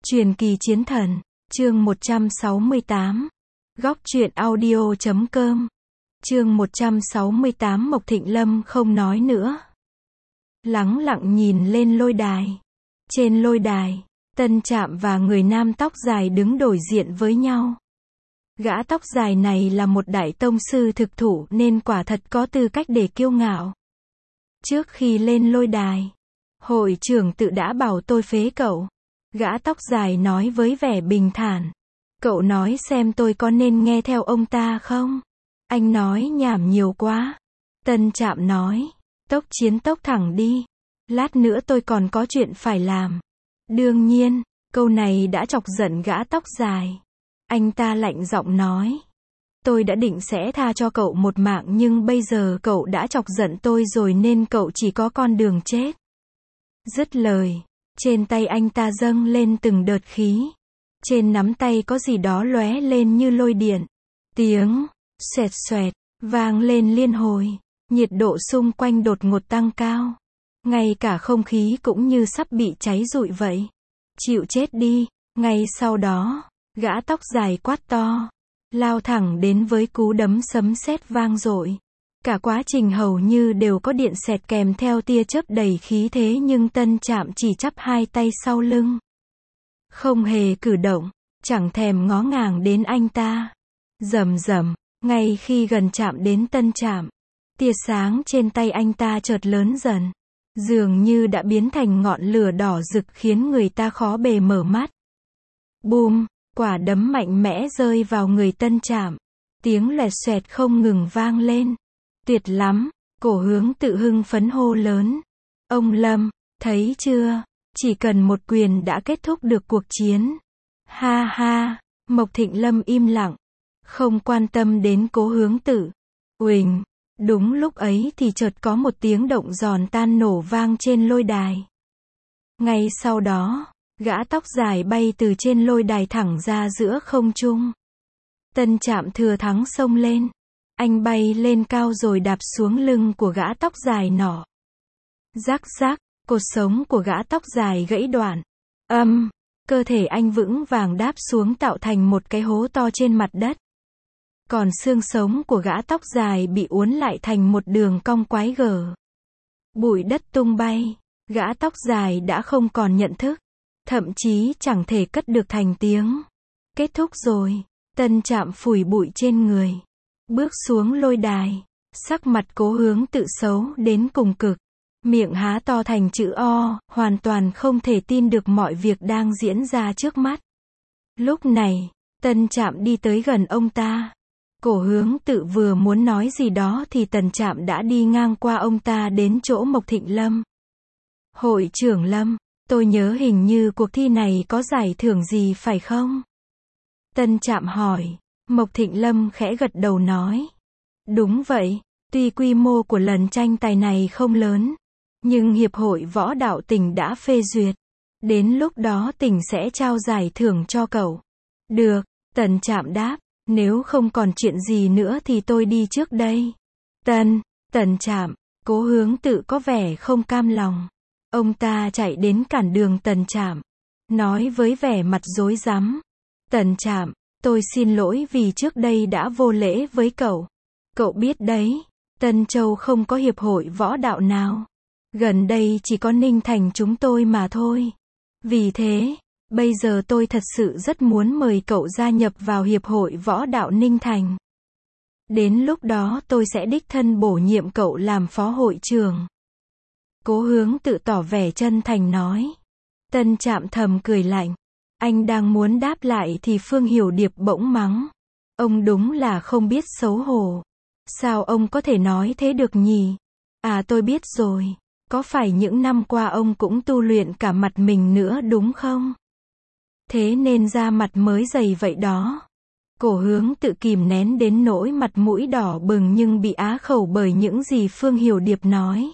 Truyền kỳ chiến thần, chương 168. Góc truyện audio.com. Chương 168 Mộc Thịnh Lâm không nói nữa. Lắng lặng nhìn lên lôi đài. Trên lôi đài, Tân Trạm và người nam tóc dài đứng đối diện với nhau. Gã tóc dài này là một đại tông sư thực thủ nên quả thật có tư cách để kiêu ngạo. Trước khi lên lôi đài, hội trưởng tự đã bảo tôi phế cậu. Gã tóc dài nói với vẻ bình thản. Cậu nói xem tôi có nên nghe theo ông ta không? Anh nói nhảm nhiều quá. Tân Trạm nói. Tốc chiến tốc thẳng đi. Lát nữa tôi còn có chuyện phải làm. Đương nhiên, câu này đã chọc giận gã tóc dài. Anh ta lạnh giọng nói. Tôi đã định sẽ tha cho cậu một mạng nhưng bây giờ cậu đã chọc giận tôi rồi nên cậu chỉ có con đường chết. Dứt lời, trên tay anh ta dâng lên từng đợt khí. Trên nắm tay có gì đó lóe lên như lôi điện. Tiếng xoẹt xoẹt vang lên liên hồi. Nhiệt độ xung quanh đột ngột tăng cao. Ngay cả không khí cũng như sắp bị cháy rụi vậy. Chịu chết đi. Ngay sau đó, gã tóc dài quát to, lao thẳng đến với cú đấm sấm sét vang dội. Cả quá trình hầu như đều có điện xẹt kèm theo tia chớp đầy khí thế nhưng Tân Trạm chỉ chắp hai tay sau lưng. Không hề cử động, chẳng thèm ngó ngàng đến anh ta. Rầm rầm, ngay khi gần chạm đến Tân Trạm, tia sáng trên tay anh ta chợt lớn dần. Dường như đã biến thành ngọn lửa đỏ rực khiến người ta khó bề mở mắt. Bùm, quả đấm mạnh mẽ rơi vào người Tân Trạm. Tiếng loẹt xoẹt không ngừng vang lên. Tuyệt lắm, Cổ Hướng tự hưng phấn hô lớn. Ông Lâm, thấy chưa, chỉ cần một quyền đã kết thúc được cuộc chiến. Ha ha, Mộc Thịnh Lâm im lặng, không quan tâm đến Cố Hướng Tự. Uỳnh, đúng lúc ấy thì chợt có một tiếng động giòn tan nổ vang trên lôi đài. Ngay sau đó, gã tóc dài bay từ trên lôi đài thẳng ra giữa không trung. Tân Trạm thừa thắng xông lên. Anh bay lên cao rồi đạp xuống lưng của gã tóc dài nọ. Rắc rắc, cột sống của gã tóc dài gãy đoạn. Cơ thể anh vững vàng đáp xuống tạo thành một cái hố to trên mặt đất. Còn xương sống của gã tóc dài bị uốn lại thành một đường cong quái gở. Bụi đất tung bay, gã tóc dài đã không còn nhận thức, thậm chí chẳng thể cất được thành tiếng. Kết thúc rồi, Tân Trạm phủi bụi trên người. Bước xuống lôi đài, sắc mặt Cố Hướng Tự xấu đến cùng cực. Miệng há to thành chữ O, hoàn toàn không thể tin được mọi việc đang diễn ra trước mắt. Lúc này, Tân Trạm đi tới gần ông ta. Cổ Hướng Tự vừa muốn nói gì đó thì Tân Trạm đã đi ngang qua ông ta đến chỗ Mộc Thịnh Lâm. Hội trưởng Lâm, tôi nhớ hình như cuộc thi này có giải thưởng gì phải không? Tân Trạm hỏi. Mộc Thịnh Lâm khẽ gật đầu nói. Đúng vậy, tuy quy mô của lần tranh tài này không lớn, nhưng Hiệp hội Võ đạo tỉnh đã phê duyệt. Đến lúc đó tỉnh sẽ trao giải thưởng cho cậu. Được, Tân Trạm đáp, nếu không còn chuyện gì nữa thì tôi đi trước đây. Tân Trạm, Cố Hướng Tự có vẻ không cam lòng. Ông ta chạy đến cản đường Tân Trạm, nói với vẻ mặt rối rắm. Tân Trạm, tôi xin lỗi vì trước đây đã vô lễ với cậu. Cậu biết đấy, Tân Châu không có hiệp hội võ đạo nào. Gần đây chỉ có Ninh Thành chúng tôi mà thôi. Vì thế, bây giờ tôi thật sự rất muốn mời cậu gia nhập vào hiệp hội võ đạo Ninh Thành. Đến lúc đó tôi sẽ đích thân bổ nhiệm cậu làm phó hội trưởng. Cố Hướng Tự tỏ vẻ chân thành nói. Tân Trạm thầm cười lạnh. Anh đang muốn đáp lại thì Phương Hiểu Điệp bỗng mắng. Ông đúng là không biết xấu hổ. Sao ông có thể nói thế được nhỉ? À tôi biết rồi. Có phải những năm qua ông cũng tu luyện cả mặt mình nữa đúng không? Thế nên da mặt mới dày vậy đó. Cổ Hướng Tự kìm nén đến nỗi mặt mũi đỏ bừng nhưng bị á khẩu bởi những gì Phương Hiểu Điệp nói.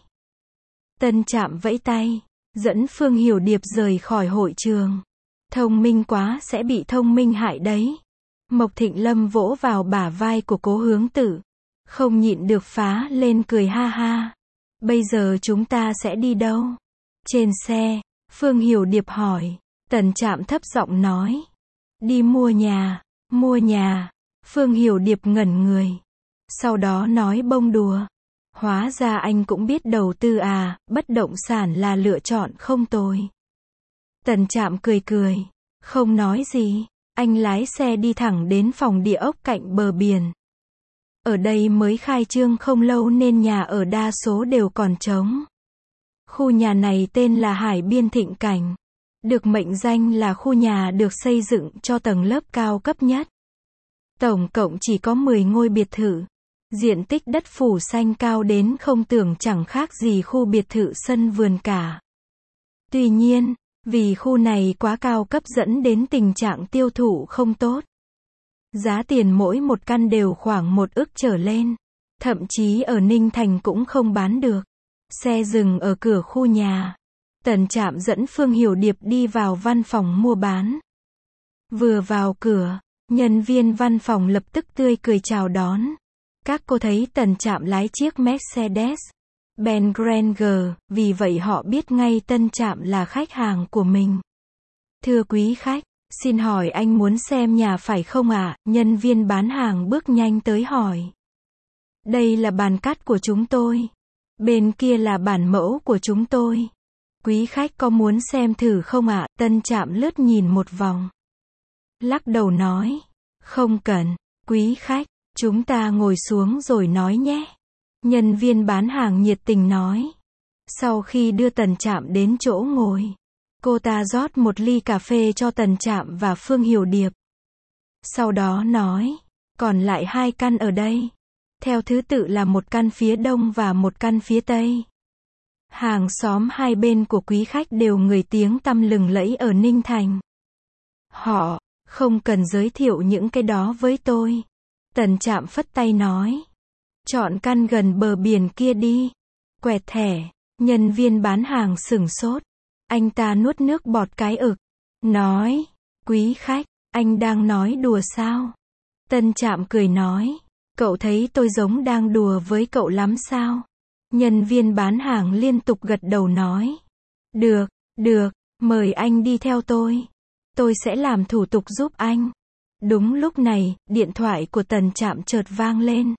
Tân Trạm vẫy tay, dẫn Phương Hiểu Điệp rời khỏi hội trường. Thông minh quá sẽ bị thông minh hại đấy. Mộc Thịnh Lâm vỗ vào bả vai của Cố Hướng Tự. Không nhịn được phá lên cười ha ha. Bây giờ chúng ta sẽ đi đâu? Trên xe, Phương Hiểu Điệp hỏi. Tần Trạm thấp giọng nói. Đi mua nhà. Mua nhà. Phương Hiểu Điệp ngẩn người. Sau đó nói bông đùa. Hóa ra anh cũng biết đầu tư à, bất động sản là lựa chọn không tồi. Tần Trạm cười cười. Không nói gì. Anh lái xe đi thẳng đến phòng địa ốc cạnh bờ biển. Ở đây mới khai trương không lâu nên nhà ở đa số đều còn trống. Khu nhà này tên là Hải Biên Thịnh Cảnh. Được mệnh danh là khu nhà được xây dựng cho tầng lớp cao cấp nhất. Tổng cộng chỉ có 10 ngôi biệt thự. Diện tích đất phủ xanh cao đến không tưởng chẳng khác gì khu biệt thự sân vườn cả. Tuy nhiên, vì khu này quá cao cấp dẫn đến tình trạng tiêu thụ không tốt. Giá tiền mỗi một căn đều khoảng 1 ức trở lên. Thậm chí ở Ninh Thành cũng không bán được. Xe dừng ở cửa khu nhà. Tần Trạm dẫn Phương Hiểu Điệp đi vào văn phòng mua bán. Vừa vào cửa, nhân viên văn phòng lập tức tươi cười chào đón. Các cô thấy Tần Trạm lái chiếc Mercedes-Benz Granger, vì vậy họ biết ngay Tần Trạm là khách hàng của mình. Thưa quý khách, xin hỏi anh muốn xem nhà phải không ạ? Nhân viên bán hàng bước nhanh tới hỏi. Đây là bản cắt của chúng tôi. Bên kia là bản mẫu của chúng tôi. Quý khách có muốn xem thử không ạ? Tần Trạm lướt nhìn một vòng. Lắc đầu nói. Không cần, quý khách, chúng ta ngồi xuống rồi nói nhé. Nhân viên bán hàng nhiệt tình nói. Sau khi đưa Tần Trạm đến chỗ ngồi, cô ta rót một ly cà phê cho Tần Trạm và Phương Hiểu Điệp. Sau đó nói. Còn lại 2 căn ở đây. Theo thứ tự là 1 căn phía đông và 1 căn phía tây. Hàng xóm hai bên của quý khách đều người tiếng tăm lừng lẫy ở Ninh Thành. Họ không cần giới thiệu những cái đó với tôi. Tần Trạm phất tay nói. Chọn căn gần bờ biển kia đi. Quẹt thẻ. Nhân viên bán hàng sửng sốt. Anh ta nuốt nước bọt cái ực. Nói. Quý khách, anh đang nói đùa sao? Tần Trạm cười nói. Cậu thấy tôi giống đang đùa với cậu lắm sao? Nhân viên bán hàng liên tục gật đầu nói. Được, được, mời anh đi theo tôi. Tôi sẽ làm thủ tục giúp anh. Đúng lúc này, điện thoại của Tần Trạm chợt vang lên.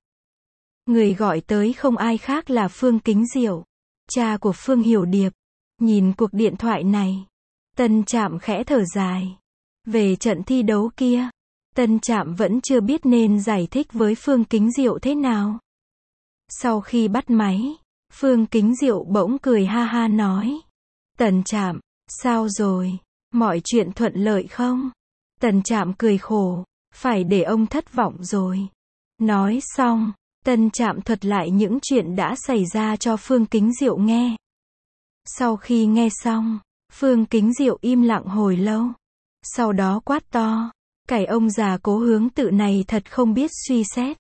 Người gọi tới không ai khác là Phương Kính Diệu, cha của Phương Hiểu Điệp. Nhìn cuộc điện thoại này, Tần Trạm khẽ thở dài. Về trận thi đấu kia, Tần Trạm vẫn chưa biết nên giải thích với Phương Kính Diệu thế nào. Sau khi bắt máy, Phương Kính Diệu bỗng cười ha ha nói. Tần Trạm, sao rồi? Mọi chuyện thuận lợi không? Tần Trạm cười khổ. Phải để ông thất vọng rồi. Nói xong, Tần Trạm thuật lại những chuyện đã xảy ra cho Phương Kính Diệu nghe. Sau khi nghe xong, Phương Kính Diệu im lặng hồi lâu. Sau đó quát to. Cái ông già Cố Hướng Tự này thật không biết suy xét.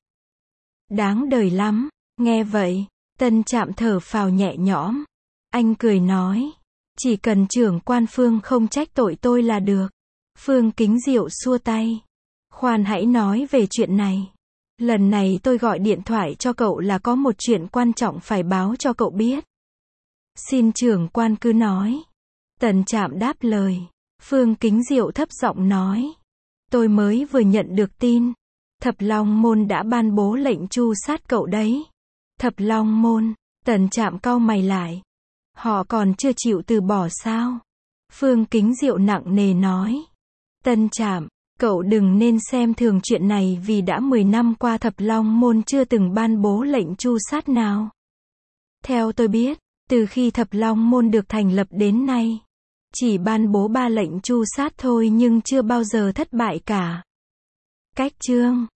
Đáng đời lắm. Nghe vậy, Tần Trạm thở phào nhẹ nhõm. Anh cười nói. Chỉ cần trưởng quan Phương không trách tội tôi là được. Phương Kính Diệu xua tay. Khoan hãy nói về chuyện này. Lần này tôi gọi điện thoại cho cậu là có một chuyện quan trọng phải báo cho cậu biết. Xin trưởng quan cứ nói. Tần Trạm đáp lời. Phương Kính Diệu thấp giọng nói. Tôi mới vừa nhận được tin. Thập Long Môn đã ban bố lệnh tru sát cậu đấy. Thập Long Môn. Tần Trạm cau mày lại. Họ còn chưa chịu từ bỏ sao? Phương Kính Diệu nặng nề nói. Tần Trạm, cậu đừng nên xem thường chuyện này vì đã 10 năm qua Thập Long Môn chưa từng ban bố lệnh tru sát nào. Theo tôi biết, từ khi Thập Long Môn được thành lập đến nay, chỉ ban bố 3 lệnh tru sát thôi nhưng chưa bao giờ thất bại cả. Cách chương